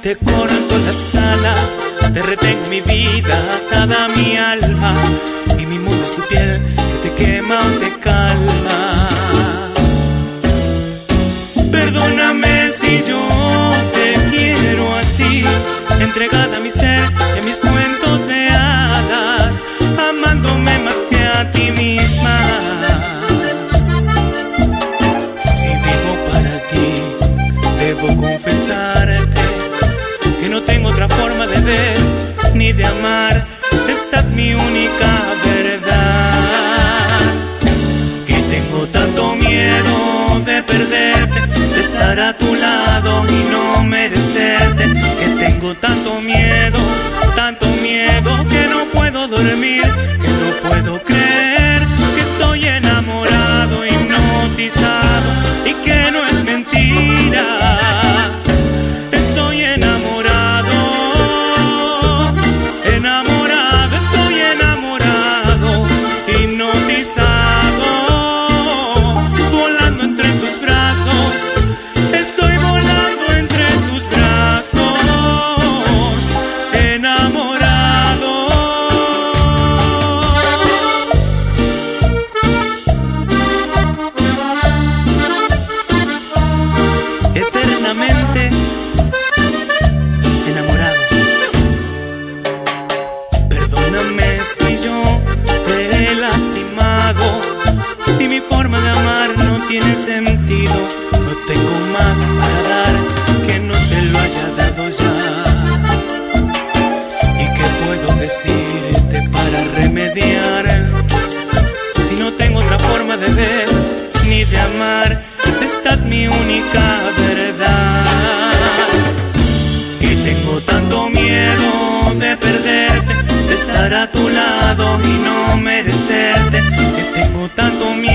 Te corto las alas, te retengo mi vida, atada a mi alma, y mi mundo es tu piel que te quema o te calma. Perdóname si yo te quiero así, entregada a mi ser y a mis cuentos de hadas, amándome más que a ti misma. Si vivo para ti, debo confesarte que no tengo otra forma de ver ni de amar. Esta es mi única verdad. Que tengo tanto miedo de perderte, de estar a tu lado y no merecerte. Que tengo tanto miedo que no puedo dormir, que no puedo creer que estoy enamorado, hipnotizado y que no es mentira. Estoy enamorado, enamorado, estoy enamorado, hipnotizado, volando entre tus brazos, estoy volando entre tus brazos, enamorado. Eternamente enamorado. Perdóname si yo te he lastimado, si mi forma de amar no tiene sentido. No tengo más para dar que no te lo haya dado ya. ¿Y qué puedo decirte para remediar? Si no tengo otra forma de ver ni de amar, esta es mi única verdad. Que tengo tanto miedo de perderte, de estar a tu lado y no merecerte. Que tengo tanto miedo